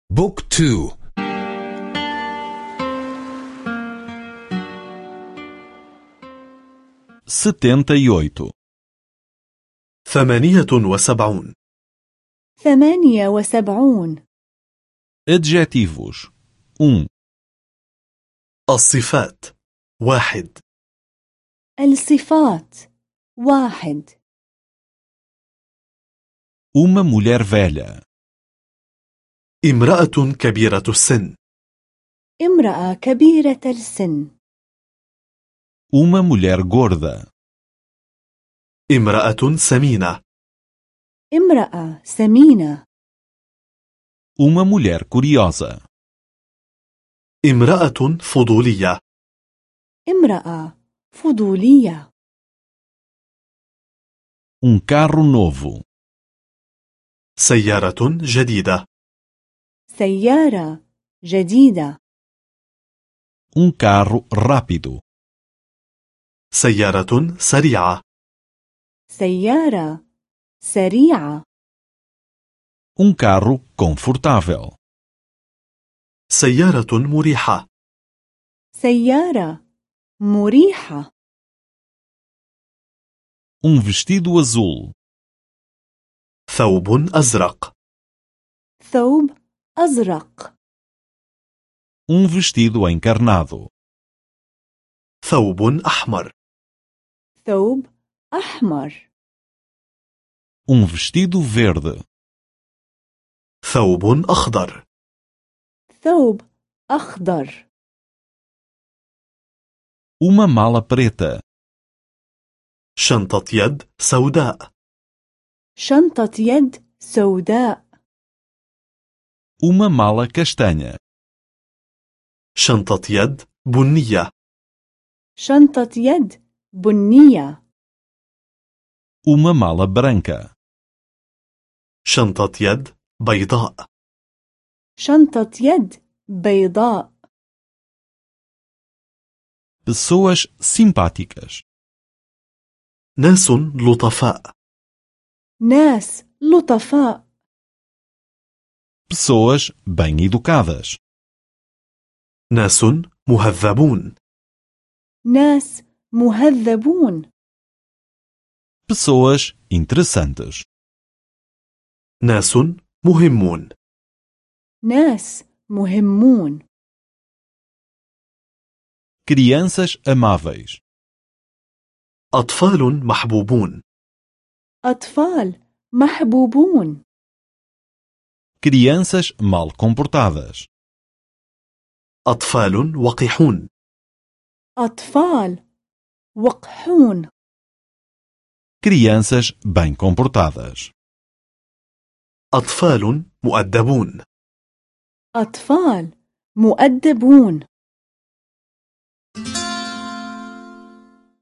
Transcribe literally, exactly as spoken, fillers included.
بوك تو. setenta e oito. ثمانية وسبعون. ثمانية وسبعون. Adjetivos. um. الصفات. واحد. الصفات. واحد. Uma mulher velha. امرأة كبيرة السن. امرأة كبيرة السن. Uma mulher gorda. امرأة سمينة. امرأة سمينة. Uma mulher curiosa. امرأة فضولية. امرأة فضولية. Um carro novo. سيارة جديدة. سيارة جديدة. Um carro rápido. سيارة سريعة. سيارة سريعة. Um carro confortável. سيارة مريحة. سيارة مريحة. Um vestido azul. ثوب أزرق. ثوب أزرق. Um vestido encarnado. ثوب أحمر. ثوب أحمر. Um vestido verde. ثوب أخضر. ثوب أخضر. Uma mala preta. شنطة يد سوداء. شنطة يد سوداء. Uma mala castanha. شنطة يد بنية. شنطة يد بنية. Uma mala branca. شنطة يد بيضاء. شنطة يد بيضاء. Pessoas simpáticas. ناس لطفاء. ناس لطفاء. Pessoas bem educadas. ناس مهذبون. ناس مهذبون. Pessoas interessantes. ناس مهمون. ناس مهمون. Crianças amáveis. أطفال محبوبون. أطفال محبوبون. Crianças mal comportadas. أطفال وقحون. أطفال وقحون. Crianças bem comportadas. أطفال مؤدبون. أطفال مؤدبون.